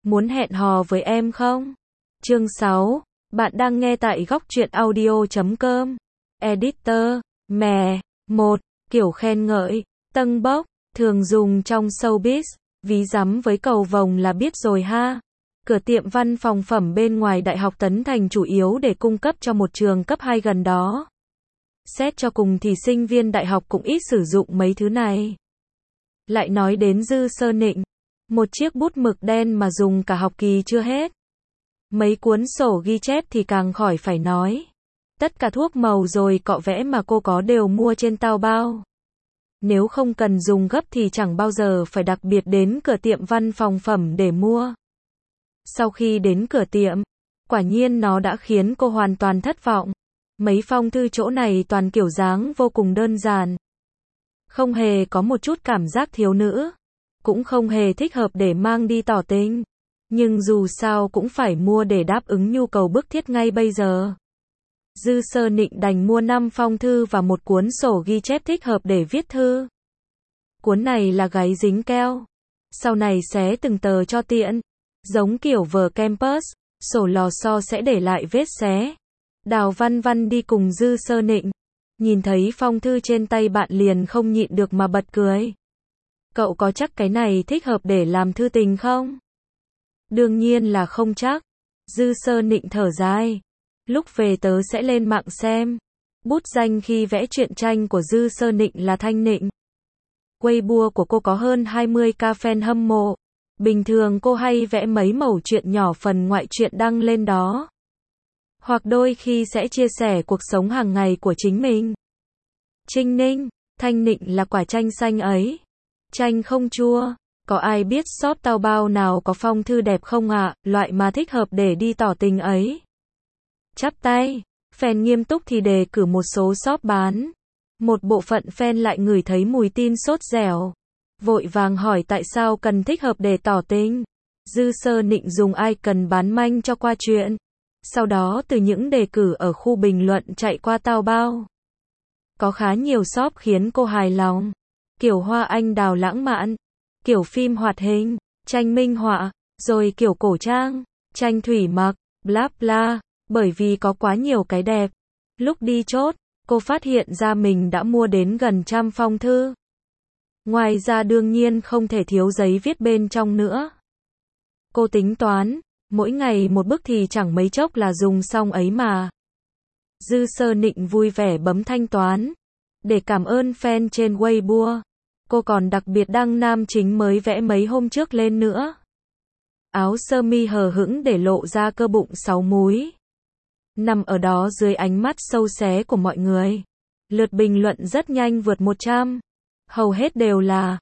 muốn hẹn hò với em không? Chương 6. Bạn đang nghe tại góc truyện audio.com. Editor. Mè. 1. Kiểu khen ngợi, tâng bốc, thường dùng trong showbiz, ví dắm với cầu vồng là biết rồi ha. Cửa tiệm văn phòng phẩm bên ngoài Đại học Tấn Thành chủ yếu để cung cấp cho một trường cấp 2 gần đó. Xét cho cùng thì sinh viên đại học cũng ít sử dụng mấy thứ này. Lại nói đến Dư Sơ Nịnh, một chiếc bút mực đen mà dùng cả học kỳ chưa hết. Mấy cuốn sổ ghi chép thì càng khỏi phải nói. Tất cả thuốc màu rồi cọ vẽ mà cô có đều mua trên Taobao. Nếu không cần dùng gấp thì chẳng bao giờ phải đặc biệt đến cửa tiệm văn phòng phẩm để mua. Sau khi đến cửa tiệm, quả nhiên nó đã khiến cô hoàn toàn thất vọng. Mấy phong thư chỗ này toàn kiểu dáng vô cùng đơn giản. Không hề có một chút cảm giác thiếu nữ. Cũng không hề thích hợp để mang đi tỏ tình. Nhưng dù sao cũng phải mua để đáp ứng nhu cầu bức thiết ngay bây giờ. Dư Sơ Nịnh đành mua 5 phong thư và một cuốn sổ ghi chép thích hợp để viết thư. Cuốn này là gáy dính keo. Sau này xé từng tờ cho tiện. Giống kiểu vở campus, sổ lò xo sẽ để lại vết xé. Đào Văn Văn đi cùng Dư Sơ Nịnh. Nhìn thấy phong thư trên tay bạn liền không nhịn được mà bật cười. Cậu có chắc cái này thích hợp để làm thư tình không? Đương nhiên là không chắc. Dư Sơ Nịnh thở dài. Lúc về tớ sẽ lên mạng xem. Bút danh khi vẽ truyện tranh của Dư Sơ Nịnh là Thanh Nịnh. Weibo của cô có hơn 20k fan hâm mộ. Bình thường cô hay vẽ mấy mẩu chuyện nhỏ phần ngoại truyện đăng lên đó. Hoặc đôi khi sẽ chia sẻ cuộc sống hàng ngày của chính mình. Trinh Ninh, Thanh Nịnh là quả chanh xanh ấy. Chanh không chua. Có ai biết shop Taobao nào có phong thư đẹp không ạ? Loại mà thích hợp để đi tỏ tình ấy. Chắp tay. Fan nghiêm túc thì đề cử một số shop bán. Một bộ phận fan lại ngửi thấy mùi tin sốt dẻo. Vội vàng hỏi tại sao cần thích hợp để tỏ tình. Dư Sơ Nịnh dùng icon bán manh cho qua chuyện. Sau đó từ những đề cử ở khu bình luận chạy qua Taobao. Có khá nhiều shop khiến cô hài lòng. Kiểu hoa anh đào lãng mạn. Kiểu phim hoạt hình, tranh minh họa, rồi kiểu cổ trang, tranh thủy mặc, bla bla. Bởi vì có quá nhiều cái đẹp. Lúc đi chốt, cô phát hiện ra mình đã mua đến gần 100 phong thư. Ngoài ra đương nhiên không thể thiếu giấy viết bên trong nữa. Cô tính toán, mỗi ngày một bức thì chẳng mấy chốc là dùng xong ấy mà. Dư Sơ Nịnh vui vẻ bấm thanh toán. Để cảm ơn fan trên Weibo. Cô còn đặc biệt đăng nam chính mới vẽ mấy hôm trước lên nữa. Áo sơ mi hờ hững để lộ ra cơ bụng 6 múi. Nằm ở đó dưới ánh mắt sâu xé của mọi người. Lượt bình luận rất nhanh vượt 100. Hầu hết đều là,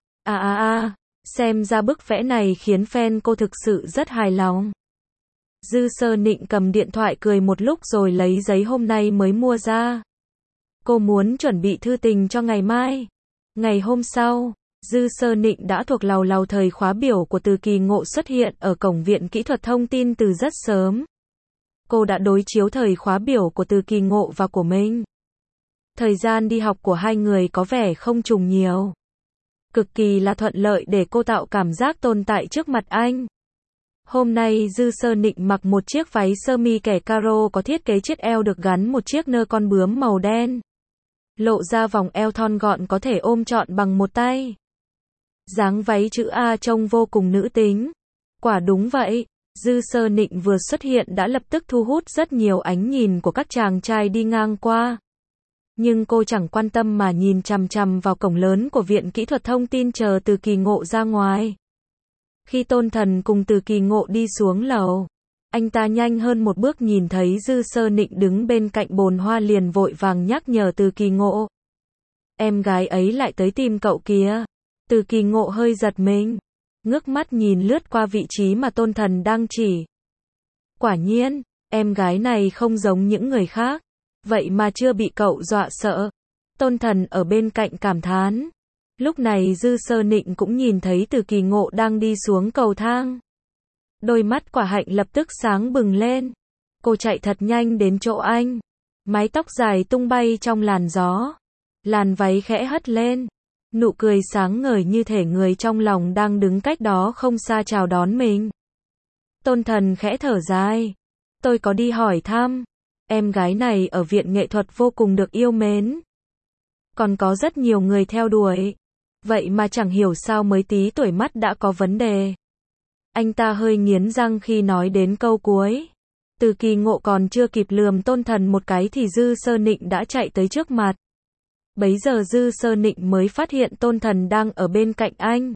xem ra bức vẽ này khiến fan cô thực sự rất hài lòng. Dư Sơ Nịnh cầm điện thoại cười một lúc rồi lấy giấy hôm nay mới mua ra. Cô muốn chuẩn bị thư tình cho ngày mai. Ngày hôm sau, Dư Sơ Nịnh đã thuộc lầu lầu thời khóa biểu của Từ Kỳ Ngộ xuất hiện ở cổng Viện Kỹ thuật Thông tin từ rất sớm. Cô đã đối chiếu thời khóa biểu của Từ Kỳ Ngộ và của mình. Thời gian đi học của hai người có vẻ không trùng nhiều. Cực kỳ là thuận lợi để cô tạo cảm giác tồn tại trước mặt anh. Hôm nay Dư Sơ Nịnh mặc một chiếc váy sơ mi kẻ caro có thiết kế chiếc eo được gắn một chiếc nơ con bướm màu đen. Lộ ra vòng eo thon gọn có thể ôm trọn bằng một tay. Dáng váy chữ A trông vô cùng nữ tính. Quả đúng vậy, Dư Sơ Nịnh vừa xuất hiện đã lập tức thu hút rất nhiều ánh nhìn của các chàng trai đi ngang qua. Nhưng cô chẳng quan tâm mà nhìn chằm chằm vào cổng lớn của Viện Kỹ thuật Thông tin chờ Từ Kỳ Ngộ ra ngoài. Khi Tôn Thần cùng Từ Kỳ Ngộ đi xuống lầu, anh ta nhanh hơn một bước nhìn thấy Dư Sơ Nịnh đứng bên cạnh bồn hoa liền vội vàng nhắc nhở Từ Kỳ Ngộ. Em gái ấy lại tới tìm cậu kìa. Từ Kỳ Ngộ hơi giật mình, ngước mắt nhìn lướt qua vị trí mà Tôn Thần đang chỉ. Quả nhiên, em gái này không giống những người khác, vậy mà chưa bị cậu dọa sợ. Tôn Thần ở bên cạnh cảm thán. Lúc này Dư Sơ Nịnh cũng nhìn thấy Từ Kỳ Ngộ đang đi xuống cầu thang. Đôi mắt Quả Hạnh lập tức sáng bừng lên. Cô chạy thật nhanh đến chỗ anh. Mái tóc dài tung bay trong làn gió. Làn váy khẽ hất lên. Nụ cười sáng ngời như thể người trong lòng đang đứng cách đó không xa chào đón mình. Tôn Thần khẽ thở dài. Tôi có đi hỏi thăm. Em gái này ở viện nghệ thuật vô cùng được yêu mến. Còn có rất nhiều người theo đuổi. Vậy mà chẳng hiểu sao mới tí tuổi mắt đã có vấn đề. Anh ta hơi nghiến răng khi nói đến câu cuối. Từ Kỳ Ngộ còn chưa kịp lườm Tôn Thần một cái thì Dư Sơ Nịnh đã chạy tới trước mặt. Bấy giờ Dư Sơ Nịnh mới phát hiện Tôn Thần đang ở bên cạnh anh.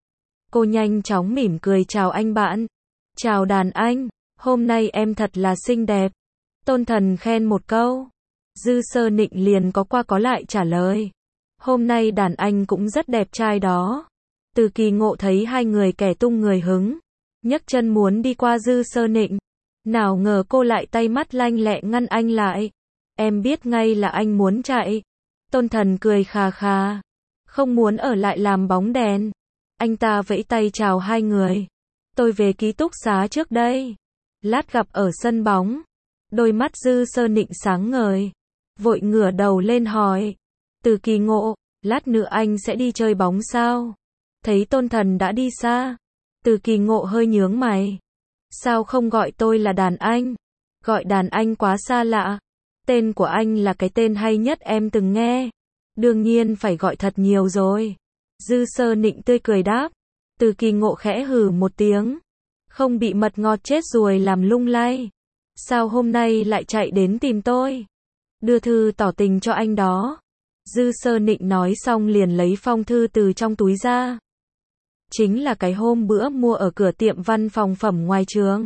Cô nhanh chóng mỉm cười chào anh bạn. Chào đàn anh, hôm nay em thật là xinh đẹp. Tôn Thần khen một câu. Dư Sơ Nịnh liền có qua có lại trả lời. Hôm nay đàn anh cũng rất đẹp trai đó. Từ Kỳ Ngộ thấy hai người kẻ tung người hứng. Nhấc chân muốn đi qua Dư Sơ Nịnh. Nào ngờ cô lại tay mắt lanh lẹ ngăn anh lại. Em biết ngay là anh muốn chạy. Tôn Thần cười khà khà. Không muốn ở lại làm bóng đèn. Anh ta vẫy tay chào hai người. Tôi về ký túc xá trước đây. Lát gặp ở sân bóng. Đôi mắt Dư Sơ Nịnh sáng ngời. Vội ngửa đầu lên hỏi. Từ Kỳ Ngộ, lát nữa anh sẽ đi chơi bóng sao? Thấy Tôn Thần đã đi xa. Từ Kỳ Ngộ hơi nhướng mày. Sao không gọi tôi là đàn anh? Gọi đàn anh quá xa lạ. Tên của anh là cái tên hay nhất em từng nghe. Đương nhiên phải gọi thật nhiều rồi. Dư Sơ Nịnh tươi cười đáp. Từ Kỳ Ngộ khẽ hừ một tiếng. Không bị mật ngọt chết ruồi làm lung lay. Sao hôm nay lại chạy đến tìm tôi? Đưa thư tỏ tình cho anh đó. Dư Sơ Nịnh nói xong liền lấy phong thư từ trong túi ra. Chính là cái hôm bữa mua ở cửa tiệm văn phòng phẩm ngoài trường.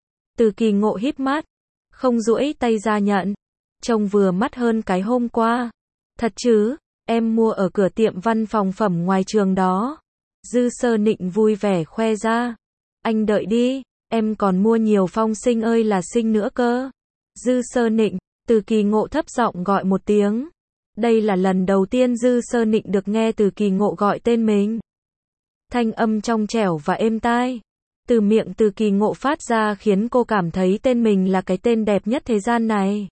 Từ Kỳ Ngộ híp mắt. Không duỗi tay ra nhận. Trông vừa mắt hơn cái hôm qua. Thật chứ, em mua ở cửa tiệm văn phòng phẩm ngoài trường đó. Dư Sơ Nịnh vui vẻ khoe ra. Anh đợi đi, em còn mua nhiều phong sinh ơi là sinh nữa cơ. Dư Sơ Nịnh, Từ Kỳ Ngộ thấp giọng gọi một tiếng. Đây là lần đầu tiên Dư Sơ Nịnh được nghe Từ Kỳ Ngộ gọi tên mình. Thanh âm trong trẻo và êm tai. Từ miệng Từ Kỳ Ngộ phát ra khiến cô cảm thấy tên mình là cái tên đẹp nhất thế gian này.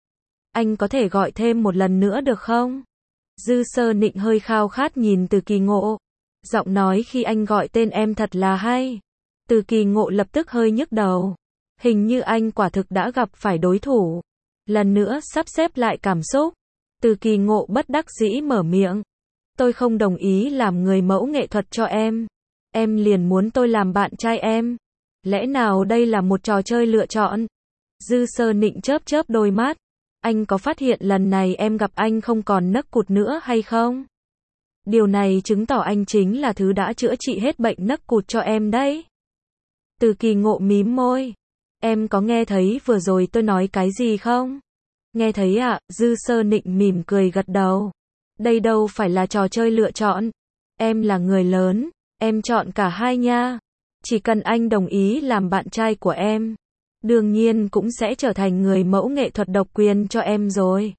Anh có thể gọi thêm một lần nữa được không? Dư Sơ Nịnh hơi khao khát nhìn Từ Kỳ Ngộ. Giọng nói khi anh gọi tên em thật là hay. Từ Kỳ Ngộ lập tức hơi nhức đầu. Hình như anh quả thực đã gặp phải đối thủ. Lần nữa sắp xếp lại cảm xúc. Từ Kỳ Ngộ bất đắc dĩ mở miệng. Tôi không đồng ý làm người mẫu nghệ thuật cho em. Em liền muốn tôi làm bạn trai em. Lẽ nào đây là một trò chơi lựa chọn? Dư Sơ Nịnh chớp chớp đôi mắt. Anh có phát hiện lần này em gặp anh không còn nấc cụt nữa hay không? Điều này chứng tỏ anh chính là thứ đã chữa trị hết bệnh nấc cụt cho em đấy. Từ Kỳ Ngộ mím môi. Em có nghe thấy vừa rồi tôi nói cái gì không? Nghe thấy ạ, Dư Sơ Nịnh mỉm cười gật đầu. Đây đâu phải là trò chơi lựa chọn. Em là người lớn, em chọn cả hai nha. Chỉ cần anh đồng ý làm bạn trai của em. Đương nhiên cũng sẽ trở thành người mẫu nghệ thuật độc quyền cho em rồi.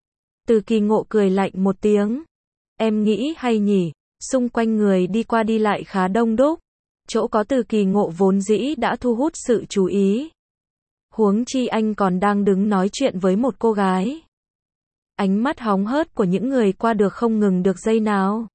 Từ Kỳ Ngộ cười lạnh một tiếng. Em nghĩ hay nhỉ, xung quanh người đi qua đi lại khá đông đúc. Chỗ có Từ Kỳ Ngộ vốn dĩ đã thu hút sự chú ý. Huống chi anh còn đang đứng nói chuyện với một cô gái. Ánh mắt hóng hớt của những người qua được không ngừng được giây nào.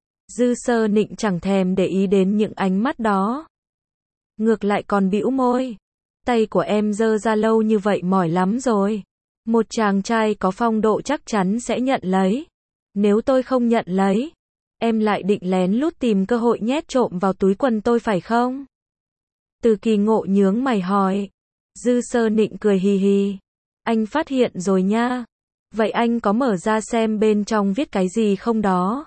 Dư Sơ Nịnh chẳng thèm để ý đến những ánh mắt đó. Ngược lại còn bĩu môi. Tay của em giơ ra lâu như vậy mỏi lắm rồi. Một chàng trai có phong độ chắc chắn sẽ nhận lấy. Nếu tôi không nhận lấy, em lại định lén lút tìm cơ hội nhét trộm vào túi quần tôi phải không? Từ Kỳ Ngộ nhướng mày hỏi. Dư Sơ Nịnh cười hì hì. Anh phát hiện rồi nha. Vậy anh có mở ra xem bên trong viết cái gì không đó?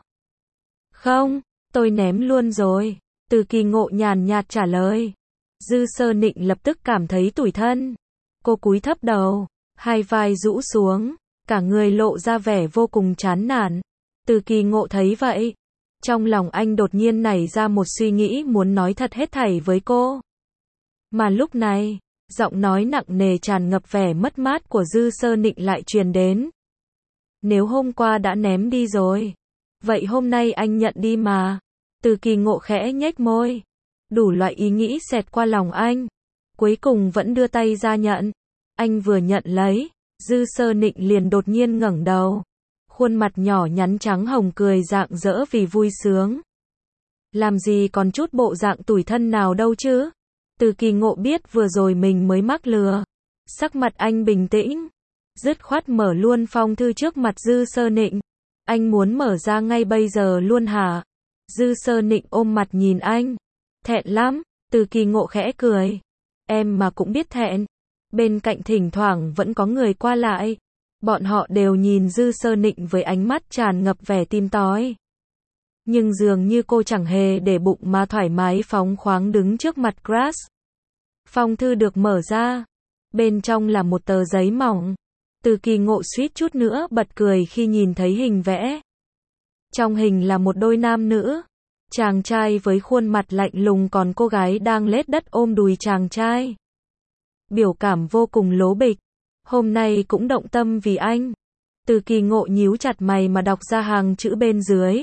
Không, tôi ném luôn rồi. Từ Kỳ Ngộ nhàn nhạt trả lời. Dư Sơ Nịnh lập tức cảm thấy tủi thân. Cô cúi thấp đầu, hai vai rũ xuống, cả người lộ ra vẻ vô cùng chán nản. Từ Kỳ Ngộ thấy vậy, trong lòng anh đột nhiên nảy ra một suy nghĩ muốn nói thật hết thảy với cô. Mà lúc này, giọng nói nặng nề tràn ngập vẻ mất mát của Dư Sơ Nịnh lại truyền đến. Nếu hôm qua đã ném đi rồi, vậy hôm nay anh nhận đi mà. Từ Kỳ Ngộ khẽ nhếch môi. Đủ loại ý nghĩ xẹt qua lòng anh. Cuối cùng vẫn đưa tay ra nhận. Anh vừa nhận lấy, Dư Sơ Nịnh liền đột nhiên ngẩng đầu. Khuôn mặt nhỏ nhắn trắng hồng cười rạng rỡ vì vui sướng. Làm gì còn chút bộ dạng tủi thân nào đâu chứ? Từ Kỳ Ngộ biết vừa rồi mình mới mắc lừa. Sắc mặt anh bình tĩnh, dứt khoát mở luôn phong thư trước mặt Dư Sơ Nịnh. Anh muốn mở ra ngay bây giờ luôn hả? Dư Sơ Nịnh ôm mặt nhìn anh. Thẹn lắm, Từ Kỳ Ngộ khẽ cười. Em mà cũng biết thẹn. Bên cạnh thỉnh thoảng vẫn có người qua lại. Bọn họ đều nhìn Dư Sơ Nịnh với ánh mắt tràn ngập vẻ tim tói. Nhưng dường như cô chẳng hề để bụng mà thoải mái phóng khoáng đứng trước mặt Grass. Phong thư được mở ra. Bên trong là một tờ giấy mỏng. Từ Kỳ Ngộ suýt chút nữa bật cười khi nhìn thấy hình vẽ. Trong hình là một đôi nam nữ. Chàng trai với khuôn mặt lạnh lùng còn cô gái đang lết đất ôm đùi chàng trai. Biểu cảm vô cùng lố bịch. Hôm nay cũng động tâm vì anh. Từ Kỳ Ngộ nhíu chặt mày mà đọc ra hàng chữ bên dưới.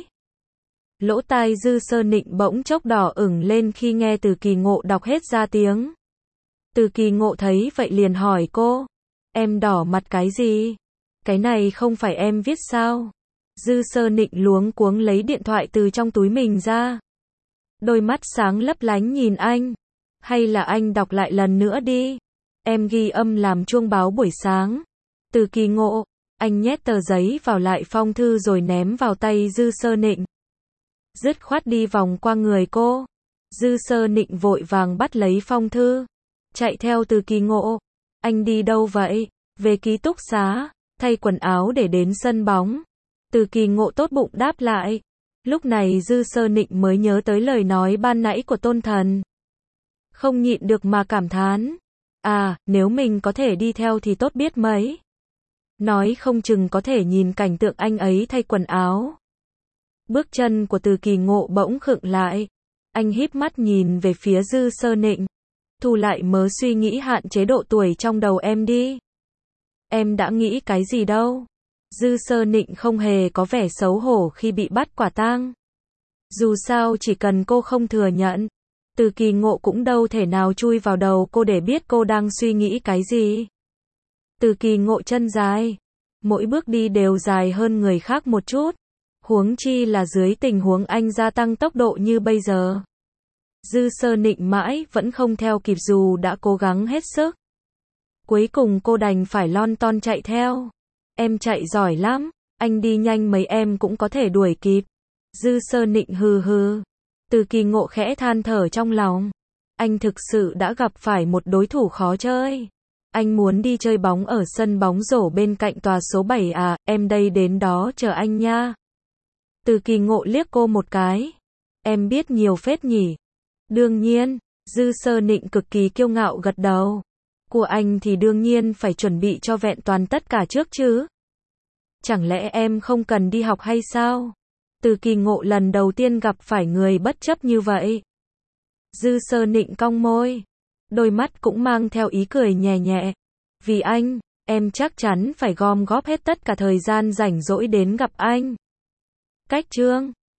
Lỗ tai Dư Sơ Nịnh bỗng chốc đỏ ửng lên khi nghe Từ Kỳ Ngộ đọc hết ra tiếng. Từ Kỳ Ngộ thấy vậy liền hỏi cô. Em đỏ mặt cái gì? Cái này không phải em viết sao? Dư Sơ Nịnh luống cuống lấy điện thoại từ trong túi mình ra. Đôi mắt sáng lấp lánh nhìn anh. Hay là anh đọc lại lần nữa đi. Em ghi âm làm chuông báo buổi sáng. Từ Kỳ Ngộ, anh nhét tờ giấy vào lại phong thư rồi ném vào tay Dư Sơ Nịnh. Dứt khoát đi vòng qua người cô. Dư Sơ Nịnh vội vàng bắt lấy phong thư. Chạy theo Từ Kỳ Ngộ. Anh đi đâu vậy? Về ký túc xá, thay quần áo để đến sân bóng. Từ Kỳ Ngộ tốt bụng đáp lại. Lúc này Dư Sơ Nịnh mới nhớ tới lời nói ban nãy của Tôn Thần. Không nhịn được mà cảm thán. À, nếu mình có thể đi theo thì tốt biết mấy. Nói không chừng có thể nhìn cảnh tượng anh ấy thay quần áo. Bước chân của Từ Kỳ Ngộ bỗng khựng lại. Anh híp mắt nhìn về phía Dư Sơ Nịnh. Thu lại mớ suy nghĩ hạn chế độ tuổi trong đầu em đi. Em đã nghĩ cái gì đâu. Dư Sơ Nịnh không hề có vẻ xấu hổ khi bị bắt quả tang. Dù sao chỉ cần cô không thừa nhận, Từ Kỳ Ngộ cũng đâu thể nào chui vào đầu cô để biết cô đang suy nghĩ cái gì. Từ Kỳ Ngộ chân dài, mỗi bước đi đều dài hơn người khác một chút. Huống chi là dưới tình huống anh gia tăng tốc độ như bây giờ. Dư Sơ Nịnh mãi vẫn không theo kịp dù đã cố gắng hết sức. Cuối cùng cô đành phải lon ton chạy theo. Em chạy giỏi lắm, anh đi nhanh mấy em cũng có thể đuổi kịp. Dư Sơ Nịnh hừ hừ. Từ Kỳ Ngộ khẽ than thở trong lòng. Anh thực sự đã gặp phải một đối thủ khó chơi. Anh muốn đi chơi bóng ở sân bóng rổ bên cạnh tòa số 7 à, em đây đến đó chờ anh nha. Từ Kỳ Ngộ liếc cô một cái. Em biết nhiều phết nhỉ. Đương nhiên, Dư Sơ Nịnh cực kỳ kiêu ngạo gật đầu. Của anh thì đương nhiên phải chuẩn bị cho vẹn toàn tất cả trước chứ. Chẳng lẽ em không cần đi học hay sao? Từ Kỳ Ngộ lần đầu tiên gặp phải người bất chấp như vậy. Dư Sơ Nịnh cong môi. Đôi mắt cũng mang theo ý cười nhẹ nhẹ. Vì anh, em chắc chắn phải gom góp hết tất cả thời gian rảnh rỗi đến gặp anh. Cách chương